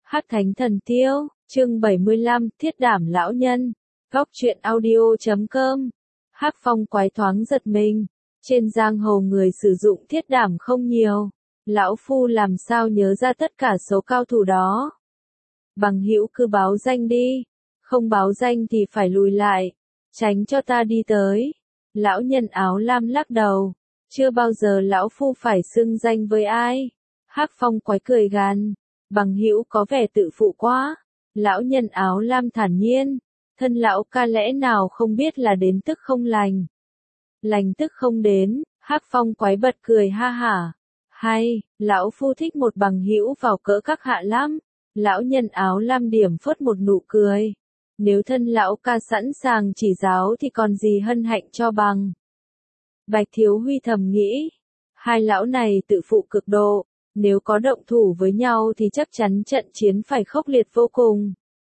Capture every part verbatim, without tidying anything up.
Hắc Thánh Thần Tiêu, chương bảy mươi lăm, Thiết Đảm Lão Nhân, góc truyện audio chấm com. Hắc Phong quái thoáng giật mình, trên giang hồ người sử dụng thiết đảm không nhiều, lão phu làm sao nhớ ra tất cả số cao thủ đó. Bằng hữu cứ báo danh đi, không báo danh thì phải lùi lại, tránh cho ta đi tới. Lão nhân áo lam lắc đầu, chưa bao giờ lão phu phải xưng danh với ai. Hắc Phong quái cười gằn, bằng hữu có vẻ tự phụ quá. Lão nhân áo lam thản nhiên, thân lão ca lẽ nào không biết là đến tức không lành. Lành tức không đến, Hắc Phong quái bật cười ha hả. Hay, lão phu thích một bằng hữu vào cỡ các hạ lắm. Lão nhân áo lam điểm phớt một nụ cười. Nếu thân lão ca sẵn sàng chỉ giáo thì còn gì hân hạnh cho bằng. Bạch Thiếu Huy thầm nghĩ, hai lão này tự phụ cực độ, nếu có động thủ với nhau thì chắc chắn trận chiến phải khốc liệt vô cùng.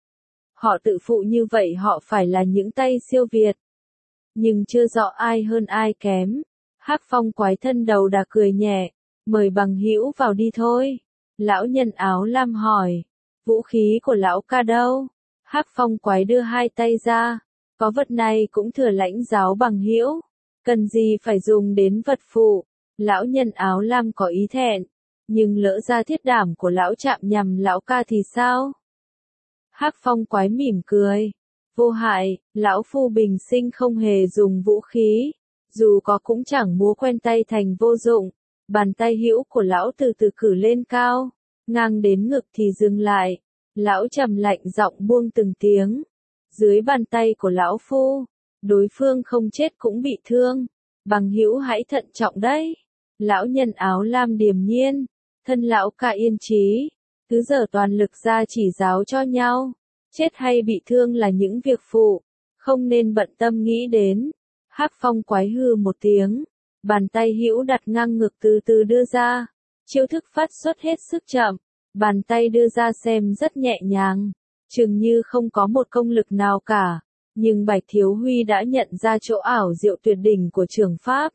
Họ tự phụ như vậy họ phải là những tay siêu việt. Nhưng chưa rõ ai hơn ai kém. Hắc Phong quái thân đầu đà cười nhẹ, mời bằng hữu vào đi thôi. Lão nhân áo lam hỏi, vũ khí của lão ca đâu? Hắc Phong quái đưa hai tay ra, có vật này cũng thừa lãnh giáo bằng hữu, cần gì phải dùng đến vật phụ. Lão nhân áo lam có ý thẹn, nhưng lỡ ra thiết đảm của lão chạm nhằm lão ca thì sao? Hắc Phong quái mỉm cười, vô hại, lão phu bình sinh không hề dùng vũ khí, dù có cũng chẳng múa quen tay thành vô dụng. Bàn tay hữu của lão từ từ cử lên cao, ngang đến ngực thì dừng lại. Lão trầm lạnh giọng buông từng tiếng. Dưới bàn tay của lão phu, đối phương không chết cũng bị thương. Bằng hữu hãy thận trọng đấy. Lão nhân áo lam điềm nhiên, thân lão ca yên trí, cứ giờ toàn lực ra chỉ giáo cho nhau. Chết hay bị thương là những việc phụ, không nên bận tâm nghĩ đến. Hắc Phong quái hư một tiếng, bàn tay hữu đặt ngang ngực từ từ đưa ra. Chiêu thức phát xuất hết sức chậm, bàn tay đưa ra xem rất nhẹ nhàng, chừng như không có một công lực nào cả. Nhưng Bạch Thiếu Huy đã nhận ra chỗ ảo diệu tuyệt đỉnh của trường pháp.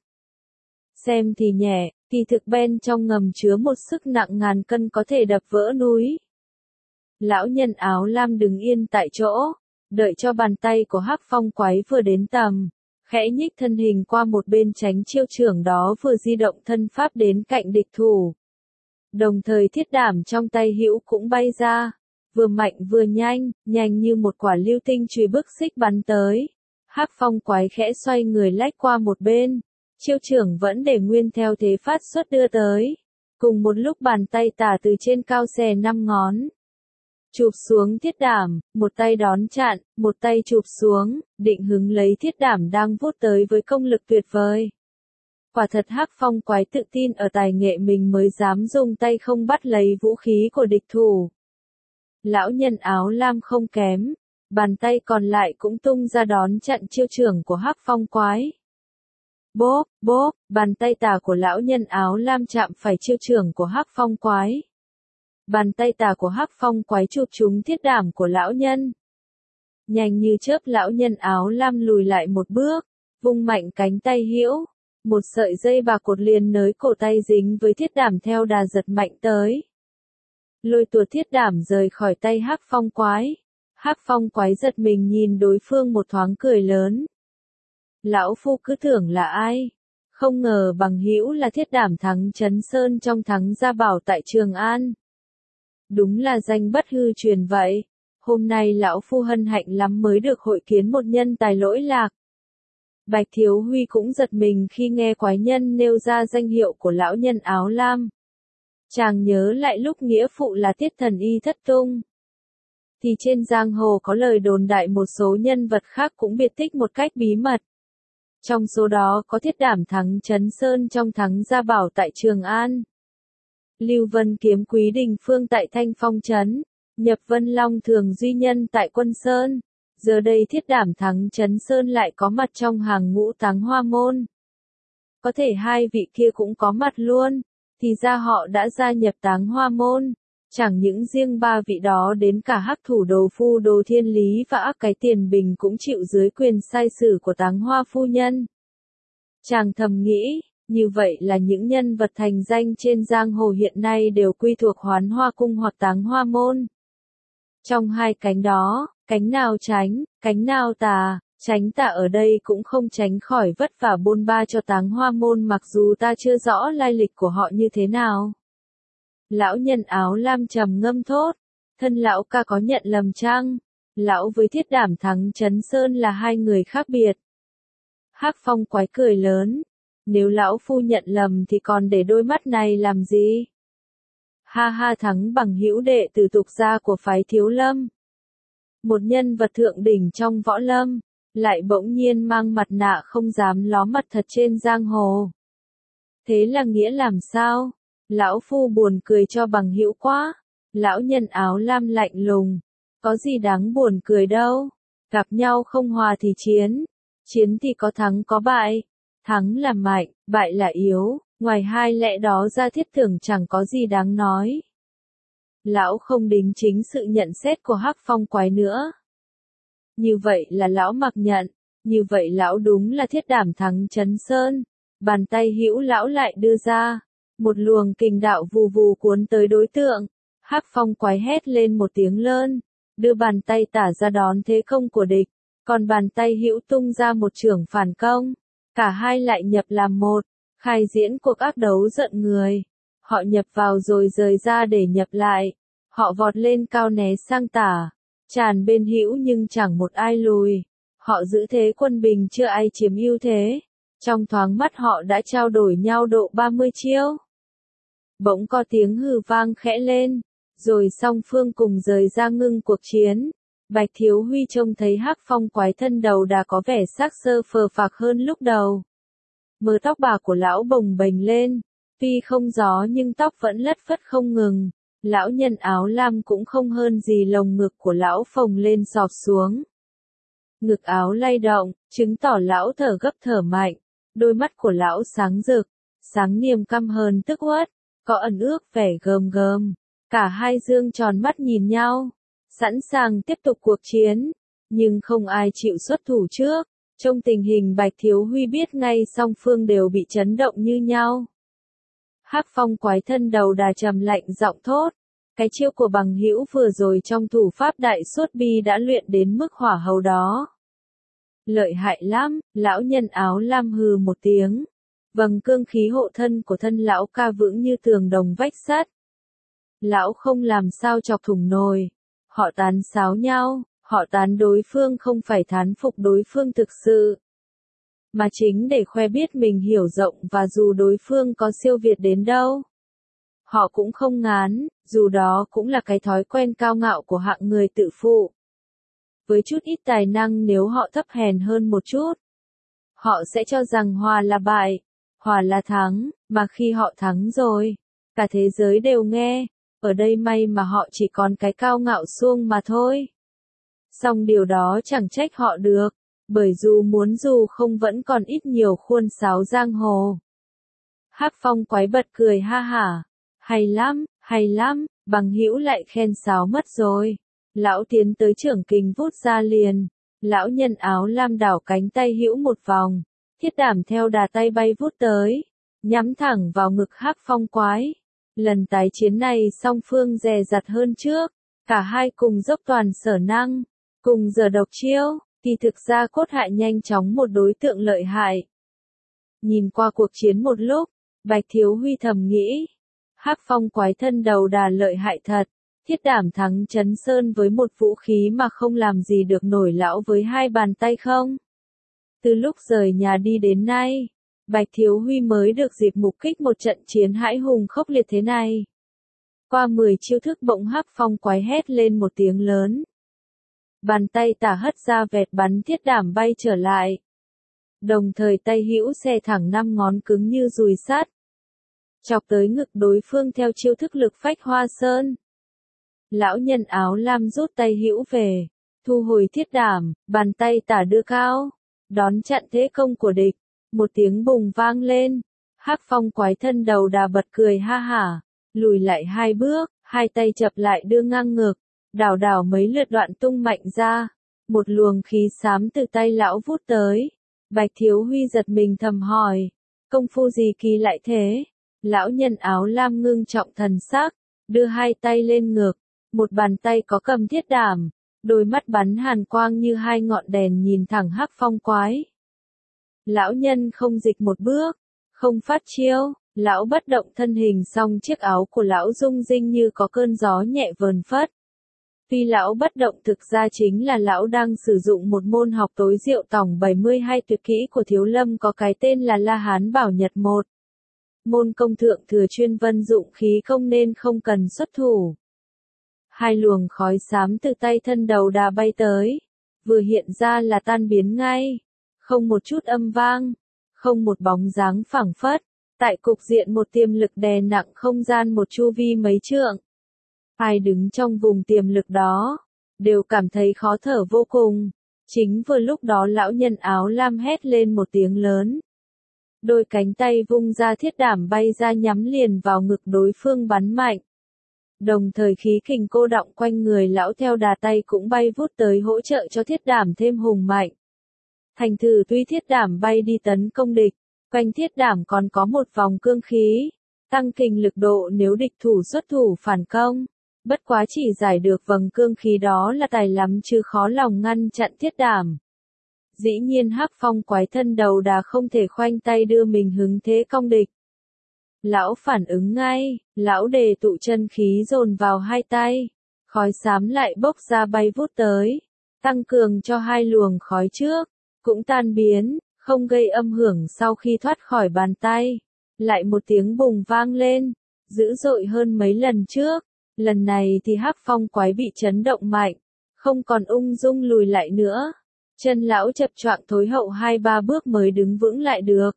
Xem thì nhẹ, kỳ thực bên trong ngầm chứa một sức nặng ngàn cân có thể đập vỡ núi. Lão nhân áo lam đứng yên tại chỗ, đợi cho bàn tay của Hắc Phong quái vừa đến tầm, khẽ nhích thân hình qua một bên tránh chiêu trưởng đó, vừa di động thân pháp đến cạnh địch thủ. Đồng thời thiết đảm trong tay hữu cũng bay ra, vừa mạnh vừa nhanh, nhanh như một quả lưu tinh chùy bức xích bắn tới. Hắc Phong quái khẽ xoay người lách qua một bên, chiêu trưởng vẫn để nguyên theo thế phát xuất đưa tới. Cùng một lúc bàn tay tả từ trên cao xè năm ngón, chụp xuống thiết đảm, một tay đón chặn, một tay chụp xuống, định hứng lấy thiết đảm đang vút tới với công lực tuyệt vời. Quả thật Hắc Phong quái tự tin ở tài nghệ mình mới dám dùng tay không bắt lấy vũ khí của địch thủ. Lão nhân áo lam không kém, bàn tay còn lại cũng tung ra đón chặn chiêu trưởng của Hắc Phong quái. Bốp, bốp, bàn tay tả của lão nhân áo lam chạm phải chiêu trưởng của Hắc Phong quái. Bàn tay tả của Hắc Phong quái chụp trúng thiết đảm của lão nhân. Nhanh như chớp lão nhân áo lam lùi lại một bước, vung mạnh cánh tay hữu. Một sợi dây bạc cột liền nới cổ tay dính với thiết đảm theo đà giật mạnh tới. Lôi tuột thiết đảm rời khỏi tay Hắc Phong quái. Hắc Phong quái giật mình nhìn đối phương một thoáng cười lớn. Lão phu cứ tưởng là ai? Không ngờ bằng hữu là thiết đảm thắng Trấn Sơn trong thắng Gia Bảo tại Trường An. Đúng là danh bất hư truyền vậy. Hôm nay lão phu hân hạnh lắm mới được hội kiến một nhân tài lỗi lạc. Bạch Thiếu Huy cũng giật mình khi nghe quái nhân nêu ra danh hiệu của lão nhân áo lam. Chàng nhớ lại lúc nghĩa phụ là Tiết Thần Y thất tung, thì trên giang hồ có lời đồn đại một số nhân vật khác cũng biệt tích một cách bí mật. Trong số đó có thiết đảm thắng Trấn Sơn trong thắng Gia Bảo tại Trường An, Lưu Vân kiếm Quý Đình Phương tại Thanh Phong Trấn, Nhập Vân Long Thường Duy Nhân tại Quân Sơn. Giờ đây thiết đảm thắng Trấn Sơn lại có mặt trong hàng ngũ Táng Hoa Môn. Có thể hai vị kia cũng có mặt luôn, thì ra họ đã gia nhập Táng Hoa Môn. Chẳng những riêng ba vị đó, đến cả Hắc Thủ Đồ Phu Đồ Thiên Lý và Ác Cái Tiền Bình cũng chịu dưới quyền sai sử của Táng Hoa Phu Nhân. Chàng thầm nghĩ, như vậy là những nhân vật thành danh trên giang hồ hiện nay đều quy thuộc Hoán Hoa Cung hoặc Táng Hoa Môn. Trong hai cánh đó, cánh nào tránh, cánh nào tà, tránh tà ở đây cũng không tránh khỏi vất vả bôn ba cho Táng Hoa môn mặc dù ta chưa rõ lai lịch của họ như thế nào. Lão nhân áo lam trầm ngâm thốt, thân lão ca có nhận lầm chăng? Lão với Thiết Đảm Thắng Chấn Sơn là hai người khác biệt. Hắc Phong quái cười lớn, nếu lão phu nhận lầm thì còn để đôi mắt này làm gì? Ha ha, Thắng Bằng hữu đệ tử tục gia của phái Thiếu Lâm. Một nhân vật thượng đỉnh trong võ lâm, lại bỗng nhiên mang mặt nạ không dám ló mặt thật trên giang hồ. Thế là nghĩa làm sao? Lão phu buồn cười cho Bằng hữu quá. Lão nhân áo lam lạnh lùng, có gì đáng buồn cười đâu, gặp nhau không hòa thì chiến, chiến thì có thắng có bại, thắng là mạnh, bại là yếu, ngoài hai lẽ đó ra Thiết tưởng chẳng có gì đáng nói. Lão không đính chính sự nhận xét của Hắc Phong quái nữa. Như vậy là lão mặc nhận, như vậy lão đúng là Thiết Đảm Thắng Chấn Sơn. Bàn tay hữu lão lại đưa ra, một luồng kình đạo vù vù cuốn tới đối tượng. Hắc Phong quái hét lên một tiếng lớn, đưa bàn tay tả ra đón thế công của địch, còn bàn tay hữu tung ra một chưởng phản công. Cả hai lại nhập làm một, khai diễn cuộc ác đấu giận người. Họ nhập vào rồi rời ra để nhập lại. Họ vọt lên cao né sang tả, tràn bên hữu nhưng chẳng một ai lùi. Họ giữ thế quân bình chưa ai chiếm ưu thế. Trong thoáng mắt họ đã trao đổi nhau độ ba mươi chiêu. Bỗng có tiếng hừ vang khẽ lên, rồi song phương cùng rời ra ngưng cuộc chiến. Bạch Thiếu Huy trông thấy Hắc Phong quái thân đầu đã có vẻ xác sơ phờ phạc hơn lúc đầu. Mớ tóc bạc của lão bồng bềnh lên, tuy không gió nhưng tóc vẫn lất phất không ngừng. Lão nhân áo lam cũng không hơn gì lồng ngực của lão phồng lên sọp xuống. Ngực áo lay động, chứng tỏ lão thở gấp thở mạnh. Đôi mắt của lão sáng rực, sáng niềm căm hờn tức uất, có ẩn ước vẻ gờm gờm. Cả hai dương tròn mắt nhìn nhau, sẵn sàng tiếp tục cuộc chiến, nhưng không ai chịu xuất thủ trước. Trong tình hình Bạch Thiếu Huy biết ngay song phương đều bị chấn động như nhau. Hắc Phong quái thân đầu đà trầm lạnh giọng thốt, cái chiêu của Bằng hữu vừa rồi trong thủ pháp đại suốt bi đã luyện đến mức hỏa hầu đó. Lợi hại lắm, lão nhân áo lam hừ một tiếng. Vầng cương khí hộ thân của thân lão ca vững như tường đồng vách sắt. Lão không làm sao chọc thủng nồi. Họ tán sáo nhau, họ tán đối phương không phải thán phục đối phương thực sự, mà chính để khoe biết mình hiểu rộng và dù đối phương có siêu việt đến đâu. Họ cũng không ngán, dù đó cũng là cái thói quen cao ngạo của hạng người tự phụ. Với chút ít tài năng nếu họ thấp hèn hơn một chút, họ sẽ cho rằng hòa là bại, hòa là thắng, mà khi họ thắng rồi, cả thế giới đều nghe, ở đây may mà họ chỉ còn cái cao ngạo suông mà thôi. Song điều đó chẳng trách họ được, bởi dù muốn dù không vẫn còn ít nhiều khuôn sáo giang hồ. Hắc Phong quái bật cười ha hả, hay lắm, hay lắm, Bằng hữu lại khen sáo mất rồi. Lão tiến tới trưởng kình vút ra liền, lão nhân áo lam đảo cánh tay hữu một vòng, Thiết Đảm theo đà tay bay vút tới, nhắm thẳng vào ngực Hắc Phong quái. Lần tái chiến này song phương dè dặt hơn trước, cả hai cùng dốc toàn sở năng, cùng giờ độc chiêu, thì thực ra cốt hại nhanh chóng một đối tượng lợi hại. Nhìn qua cuộc chiến một lúc, Bạch Thiếu Huy thầm nghĩ, Hắc Phong quái thân đầu đà lợi hại thật, Thiết Đảm Thắng Chấn Sơn với một vũ khí mà không làm gì được nổi lão với hai bàn tay không. Từ lúc rời nhà đi đến nay, Bạch Thiếu Huy mới được dịp mục kích một trận chiến hãi hùng khốc liệt thế này. Qua mười chiêu thức bỗng Hắc Phong quái hét lên một tiếng lớn. Bàn tay tả hất ra vẹt bắn Thiết Đảm bay trở lại. Đồng thời tay hữu xè thẳng năm ngón cứng như dùi sắt, chọc tới ngực đối phương theo chiêu thức lực phách hoa sơn. Lão nhân áo lam rút tay hữu về, thu hồi Thiết Đảm, bàn tay tả đưa cao, đón chặn thế công của địch. Một tiếng bùng vang lên, Hắc Phong quái thân đầu đà bật cười ha hả, lùi lại hai bước, hai tay chập lại đưa ngang ngực, đảo đảo mấy lượt đoạn tung mạnh ra, một luồng khí xám từ tay lão vút tới. Bạch Thiếu Huy giật mình thầm hỏi, công phu gì kỳ lại thế? Lão nhân áo lam ngưng trọng thần sắc, đưa hai tay lên ngực, một bàn tay có cầm thiết đảm, đôi mắt bắn hàn quang như hai ngọn đèn nhìn thẳng Hắc Phong quái. Lão nhân không dịch một bước, không phát chiêu, lão bất động thân hình, song chiếc áo của lão rung rinh như có cơn gió nhẹ vờn phất. Tuy lão bất động thực ra chính là lão đang sử dụng một môn học tối diệu tổng bảy mươi hai tuyệt kỹ của Thiếu Lâm có cái tên là La Hán Bảo Nhật một. Môn công thượng thừa chuyên vân dụng khí công nên không cần xuất thủ. Hai luồng khói xám từ tay thân đầu đà bay tới, vừa hiện ra là tan biến ngay, không một chút âm vang, không một bóng dáng phảng phất, tại cục diện một tiềm lực đè nặng không gian một chu vi mấy trượng. Ai đứng trong vùng tiềm lực đó, đều cảm thấy khó thở vô cùng. Chính vừa lúc đó lão nhân áo lam hét lên một tiếng lớn. Đôi cánh tay vung ra, thiết đảm bay ra nhắm liền vào ngực đối phương bắn mạnh. Đồng thời khí kình cô đọng quanh người lão theo đà tay cũng bay vút tới hỗ trợ cho thiết đảm thêm hùng mạnh. Thành thử tuy thiết đảm bay đi tấn công địch, quanh thiết đảm còn có một vòng cương khí, tăng kình lực độ nếu địch thủ xuất thủ phản công. Bất quá chỉ giải được vầng cương khí đó là tài lắm chứ khó lòng ngăn chặn thiết đảm. Dĩ nhiên Hắc Phong quái thân đầu đà không thể khoanh tay đưa mình hứng thế công địch. Lão phản ứng ngay, lão đề tụ chân khí dồn vào hai tay, khói xám lại bốc ra bay vút tới, tăng cường cho hai luồng khói trước, cũng tan biến, không gây âm hưởng sau khi thoát khỏi bàn tay. Lại một tiếng bùng vang lên, dữ dội hơn mấy lần trước. Lần này thì Hắc Phong quái bị chấn động mạnh, không còn ung dung lùi lại nữa. Chân lão chập choạng thối hậu hai ba bước mới đứng vững lại được.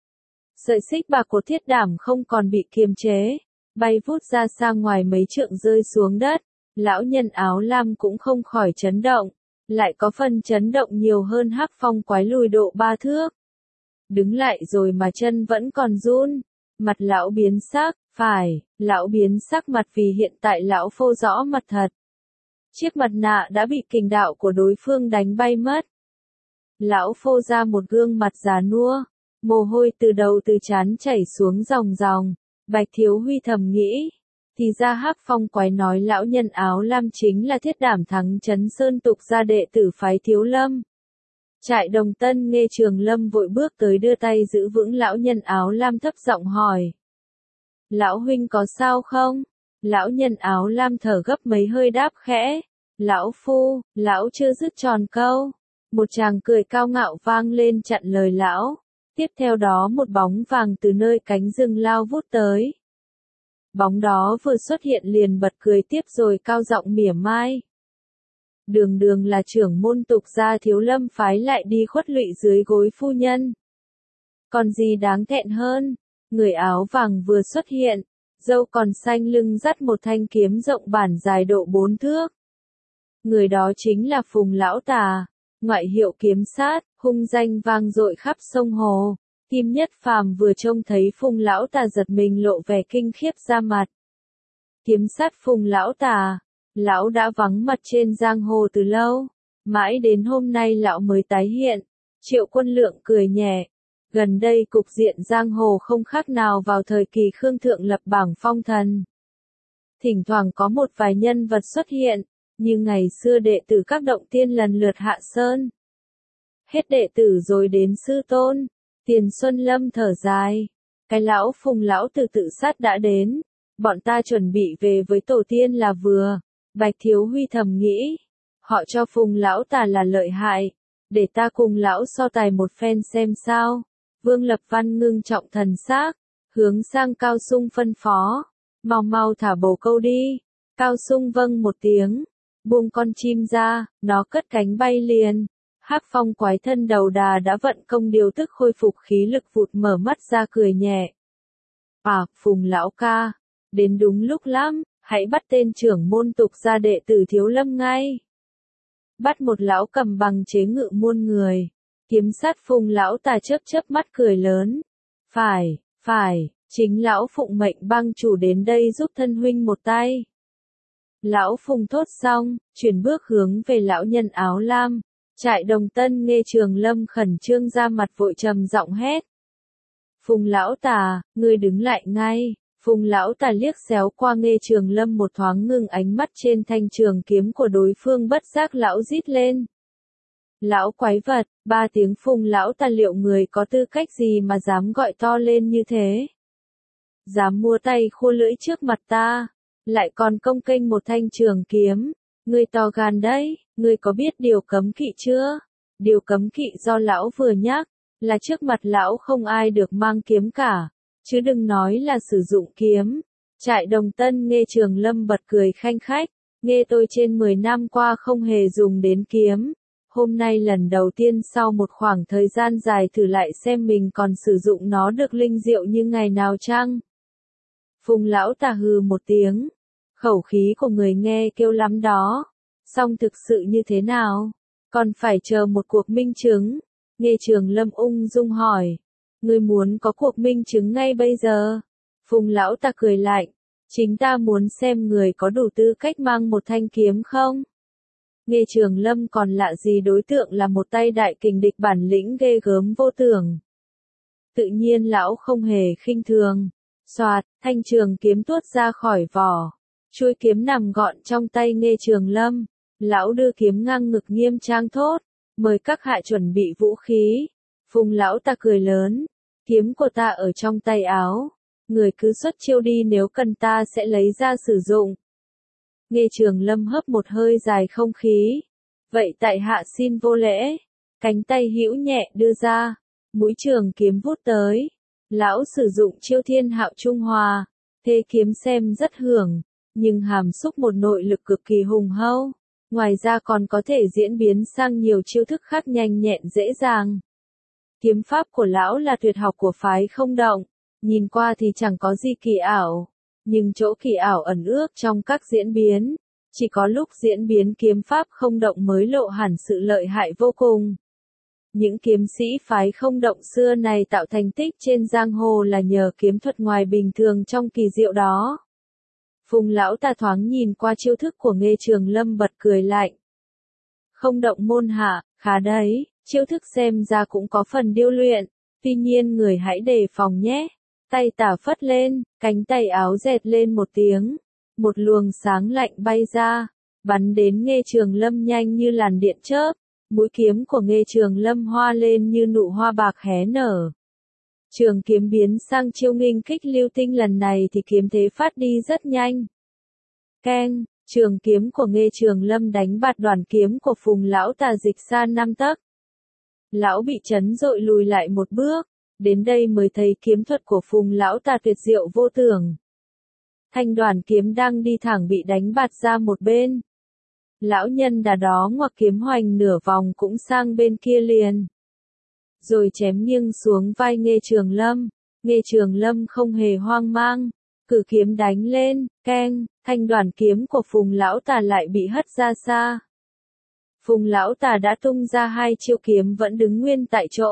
Sợi xích bạc của thiết đảm không còn bị kiềm chế, bay vút ra xa ngoài mấy trượng rơi xuống đất. Lão nhân áo lam cũng không khỏi chấn động, lại có phần chấn động nhiều hơn Hắc Phong quái lùi độ ba thước. Đứng lại rồi mà chân vẫn còn run, mặt lão biến sắc. Phải, lão biến sắc mặt vì hiện tại lão phô rõ mặt thật. Chiếc mặt nạ đã bị kình đạo của đối phương đánh bay mất. Lão phô ra một gương mặt già nua, mồ hôi từ đầu từ trán chảy xuống ròng ròng. Bạch Thiếu Huy thầm nghĩ, thì ra Hắc Phong quái nói lão nhân áo lam chính là thiết đảm thắng Trấn Sơn tục gia đệ tử phái Thiếu Lâm. Trại Đồng Tân nghe Trường Lâm vội bước tới đưa tay giữ vững lão nhân áo lam, thấp giọng hỏi. Lão huynh có sao không? Lão nhân áo lam thở gấp mấy hơi đáp khẽ. Lão phu, lão chưa dứt tròn câu. Một tràng cười cao ngạo vang lên chặn lời lão. Tiếp theo đó một bóng vàng từ nơi cánh rừng lao vút tới. Bóng đó vừa xuất hiện liền bật cười tiếp rồi cao giọng mỉa mai. Đường đường là trưởng môn tục gia Thiếu Lâm phái lại đi khuất lụy dưới gối phu nhân. Còn gì đáng thẹn hơn? Người áo vàng vừa xuất hiện, râu còn xanh, lưng dắt một thanh kiếm rộng bản dài độ bốn thước. Người đó chính là Phùng Lão Tà, ngoại hiệu Kiếm Sát, hung danh vang dội khắp sông hồ. Kim Nhất Phàm vừa trông thấy Phùng Lão Tà giật mình lộ vẻ kinh khiếp ra mặt. Kiếm Sát Phùng Lão Tà, lão đã vắng mặt trên giang hồ từ lâu, mãi đến hôm nay lão mới tái hiện. Triệu Quân Lượng cười nhẹ. Gần đây cục diện giang hồ không khác nào vào thời kỳ Khương Thượng lập bảng phong thần. Thỉnh thoảng có một vài nhân vật xuất hiện, như ngày xưa đệ tử các động tiên lần lượt hạ sơn. Hết đệ tử rồi đến sư tôn, Tiền Xuân Lâm thở dài. Cái lão Phùng lão tử tự sát đã đến, bọn ta chuẩn bị về với tổ tiên là vừa. Bạch Thiếu Huy thầm nghĩ, họ cho Phùng lão Tà là lợi hại, để ta cùng lão so tài một phen xem sao. Vương Lập Văn ngưng trọng thần sắc, hướng sang Cao Sung phân phó, mau mau thả bồ câu đi. Cao Sung vâng một tiếng, buông con chim ra, nó cất cánh bay liền. Hắc Phong quái thân đầu đà đã vận công điều tức khôi phục khí lực, vụt mở mắt ra cười nhẹ. À, Phùng lão ca, đến đúng lúc lắm, hãy bắt tên trưởng môn tục gia đệ tử Thiếu Lâm ngay. Bắt một lão cầm bằng chế ngự muôn người. Kiếm Sát Phùng Lão Tà chớp chớp mắt cười lớn. Phải, phải, chính lão phụng mệnh bang chủ đến đây giúp thân huynh một tay. Lão Phùng thốt xong, chuyển bước hướng về lão nhân áo lam. Trại Đồng Tân nghe Trường Lâm khẩn trương ra mặt vội trầm giọng hét. Phùng Lão Tà, ngươi đứng lại ngay. Phùng lão ta liếc xéo qua Nghê Trường Lâm một thoáng ngưng ánh mắt trên thanh trường kiếm của đối phương, bất giác lão rít lên. Lão quái vật, ba tiếng Phùng lão ta, liệu người có tư cách gì mà dám gọi to lên như thế? Dám mua tay khua lưỡi trước mặt ta, lại còn công kênh một thanh trường kiếm, ngươi to gan đấy, ngươi có biết điều cấm kỵ chưa? Điều cấm kỵ do lão vừa nhắc, là trước mặt lão không ai được mang kiếm cả, chứ đừng nói là sử dụng kiếm. Trại Đồng Tân. Nghê Trường Lâm bật cười khanh khách, nghe tôi trên mười năm qua không hề dùng đến kiếm. Hôm nay lần đầu tiên sau một khoảng thời gian dài thử lại xem mình còn sử dụng nó được linh diệu như ngày nào chăng? Phùng lão ta hừ một tiếng, khẩu khí của người nghe kêu lắm đó, song thực sự như thế nào? Còn phải chờ một cuộc minh chứng. Nghê Trường Lâm ung dung hỏi, ngươi muốn có cuộc minh chứng ngay bây giờ? Phùng lão ta cười lạnh, chính ta muốn xem người có đủ tư cách mang một thanh kiếm không? Nghê Trường Lâm còn lạ gì đối tượng là một tay đại kình địch bản lĩnh ghê gớm vô tưởng. Tự nhiên lão không hề khinh thường. Soạt, thanh trường kiếm tuốt ra khỏi vỏ. Chuôi kiếm nằm gọn trong tay Nghê Trường Lâm. Lão đưa kiếm ngang ngực nghiêm trang thốt, mời các hạ chuẩn bị vũ khí. Phùng lão ta cười lớn, kiếm của ta ở trong tay áo, người cứ xuất chiêu đi, nếu cần ta sẽ lấy ra sử dụng. Nghê Trường Lâm hấp một hơi dài không khí. Vậy tại hạ xin vô lễ. Cánh tay hữu nhẹ đưa ra, mũi trường kiếm vút tới. Lão sử dụng chiêu Thiên Hạo Trung Hòa, thế kiếm xem rất hưởng, nhưng hàm xúc một nội lực cực kỳ hùng hậu. Ngoài ra còn có thể diễn biến sang nhiều chiêu thức khác nhanh nhẹn dễ dàng. Kiếm pháp của lão là tuyệt học của phái Không Động, nhìn qua thì chẳng có gì kỳ ảo, nhưng chỗ kỳ ảo ẩn ước trong các diễn biến, chỉ có lúc diễn biến kiếm pháp Không Động mới lộ hẳn sự lợi hại vô cùng. Những kiếm sĩ phái Không Động xưa này tạo thành tích trên giang hồ là nhờ kiếm thuật ngoài bình thường trong kỳ diệu đó. Phùng lão ta thoáng nhìn qua chiêu thức của Nghê Trường Lâm bật cười lạnh. Không Động môn hạ, khá đấy, chiêu thức xem ra cũng có phần điêu luyện, tuy nhiên người hãy đề phòng nhé. Tay tả phất lên, cánh tay áo dẹt lên một tiếng, một luồng sáng lạnh bay ra, bắn đến Nghê Trường Lâm nhanh như làn điện chớp. Mũi kiếm của Nghê Trường Lâm hoa lên như nụ hoa bạc hé nở. Trường kiếm biến sang chiêu nghinh kích lưu tinh, lần này thì kiếm thế phát đi rất nhanh. Keng, trường kiếm của Nghê Trường Lâm đánh bạt đoàn kiếm của Phùng lão ta dịch xa năm tấc. Lão bị chấn dội lùi lại một bước, đến đây mới thấy kiếm thuật của Phùng lão ta tuyệt diệu vô tưởng. Thanh đoàn kiếm đang đi thẳng bị đánh bạt ra một bên. Lão nhân đà đó ngoặc kiếm hoành nửa vòng cũng sang bên kia liền. Rồi chém nghiêng xuống vai Nghê Trường Lâm. Nghê Trường Lâm không hề hoang mang, cử kiếm đánh lên, keng, thanh đoàn kiếm của Phùng lão tà lại bị hất ra xa. Phùng lão tà đã tung ra hai chiêu kiếm vẫn đứng nguyên tại chỗ.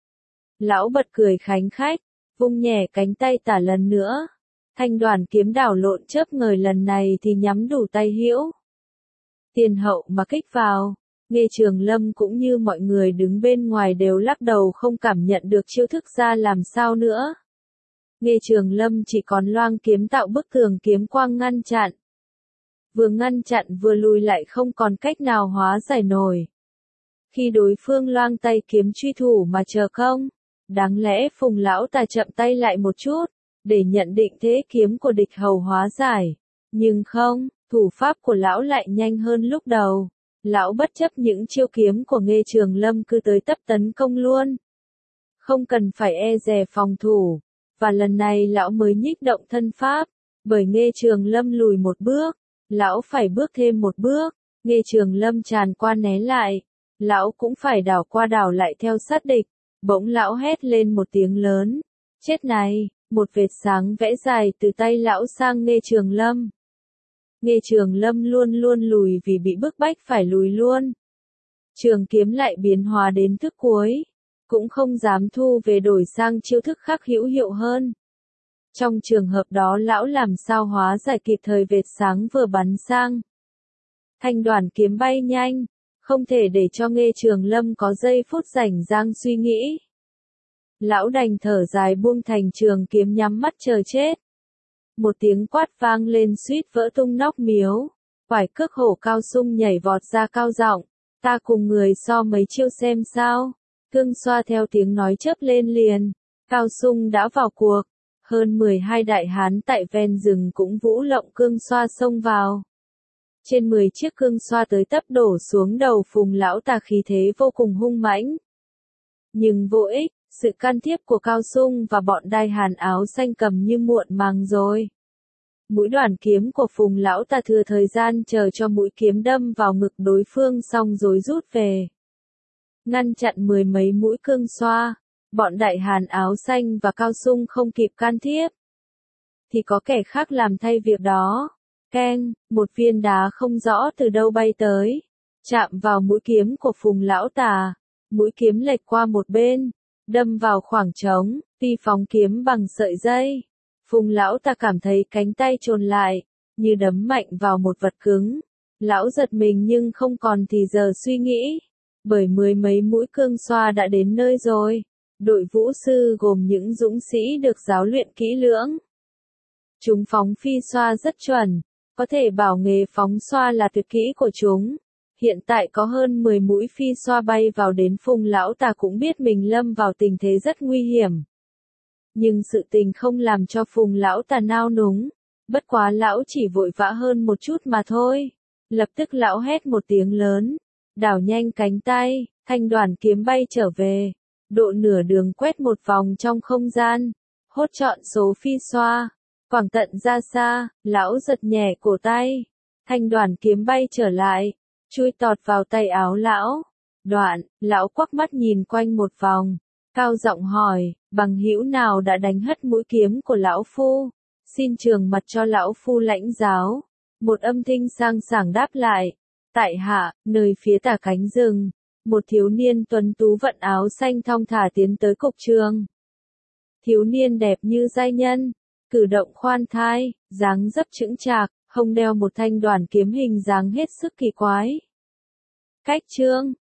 Lão bật cười khánh khách, vung nhẹ cánh tay tả lần nữa. Thanh đoàn kiếm đảo lộn chớp ngời, lần này thì nhắm đủ tay hữu. Tiền hậu mà kích vào. Nghê Trường Lâm cũng như mọi người đứng bên ngoài đều lắc đầu không cảm nhận được chiêu thức ra làm sao nữa. Nghê Trường Lâm chỉ còn loang kiếm tạo bức tường kiếm quang ngăn chặn. Vừa ngăn chặn vừa lùi lại, không còn cách nào hóa giải nổi. Khi đối phương loang tay kiếm truy thủ mà chờ không, đáng lẽ Phùng lão ta chậm tay lại một chút, để nhận định thế kiếm của địch hầu hóa giải. Nhưng không, thủ pháp của lão lại nhanh hơn lúc đầu. Lão bất chấp những chiêu kiếm của Nghê Trường Lâm cứ tới tấp tấn công luôn. Không cần phải e dè phòng thủ. Và lần này lão mới nhích động thân pháp. Bởi Nghê Trường Lâm lùi một bước, lão phải bước thêm một bước. Nghê Trường Lâm tràn qua né lại, lão cũng phải đảo qua đảo lại theo sát địch. Bỗng lão hét lên một tiếng lớn. Chết này, một vệt sáng vẽ dài từ tay lão sang Nghê Trường Lâm. Nghê Trường Lâm luôn luôn lùi vì bị bức bách phải lùi luôn. Trường kiếm lại biến hóa đến thức cuối, cũng không dám thu về đổi sang chiêu thức khác hữu hiệu hơn. Trong trường hợp đó lão làm sao hóa giải kịp thời vệt sáng vừa bắn sang. Thanh đoàn kiếm bay nhanh, không thể để cho Nghê Trường Lâm có giây phút rảnh rang suy nghĩ. Lão đành thở dài buông thành trường kiếm nhắm mắt chờ chết. Một tiếng quát vang lên suýt vỡ tung nóc miếu. Quải cước hổ Cao Sung nhảy vọt ra cao giọng, ta cùng người so mấy chiêu xem sao. Cương Xoa theo tiếng nói chớp lên liền. Cao Sung đã vào cuộc. Hơn mười hai đại hán tại ven rừng cũng vũ lộng cương xoa xông vào. Trên mười chiếc cương xoa tới tấp đổ xuống đầu Phùng lão tà, khí thế vô cùng hung mãnh. Nhưng vô ích, sự can thiệp của Cao Sung và bọn đai hàn áo xanh cầm như muộn màng rồi. Mũi đoàn kiếm của Phùng lão tà thừa thời gian chờ cho mũi kiếm đâm vào ngực đối phương xong rồi rút về. Ngăn chặn mười mấy mũi cương xoa. Bọn đại hàn áo xanh và Cao Sung không kịp can thiệp. Thì có kẻ khác làm thay việc đó. Keng, một viên đá không rõ từ đâu bay tới. Chạm vào mũi kiếm của Phùng lão tà. Mũi kiếm lệch qua một bên. Đâm vào khoảng trống, Ti phóng kiếm bằng sợi dây. Phùng lão tà cảm thấy cánh tay chồn lại, như đấm mạnh vào một vật cứng. Lão giật mình nhưng không còn thì giờ suy nghĩ. Bởi mười mấy mũi cương xoa đã đến nơi rồi. Đội vũ sư gồm những dũng sĩ được giáo luyện kỹ lưỡng. Chúng phóng phi xoa rất chuẩn, có thể bảo nghề phóng xoa là tuyệt kỹ của chúng. Hiện tại có hơn mười mũi phi xoa bay vào đến Phùng lão tà cũng biết mình lâm vào tình thế rất nguy hiểm. Nhưng sự tình không làm cho Phùng lão tà nao núng, bất quá lão chỉ vội vã hơn một chút mà thôi. Lập tức lão hét một tiếng lớn, đảo nhanh cánh tay, thanh đoàn kiếm bay trở về. Độ nửa đường quét một vòng trong không gian, hốt trọn số phi xoa, quẳng tận ra xa, lão giật nhẹ cổ tay, thanh đoàn kiếm bay trở lại, chui tọt vào tay áo lão. Đoạn, lão quắc mắt nhìn quanh một vòng, cao giọng hỏi, bằng hữu nào đã đánh hất mũi kiếm của lão phu, xin trường mặt cho lão phu lãnh giáo. Một âm thanh sang sảng đáp lại, tại hạ, nơi phía tả cánh rừng. Một thiếu niên tuấn tú vận áo xanh thong thả tiến tới cục trường. Thiếu niên đẹp như giai nhân, cử động khoan thai, dáng dấp chững chạc, hông đeo một thanh đoàn kiếm hình dáng hết sức kỳ quái. Cách chương,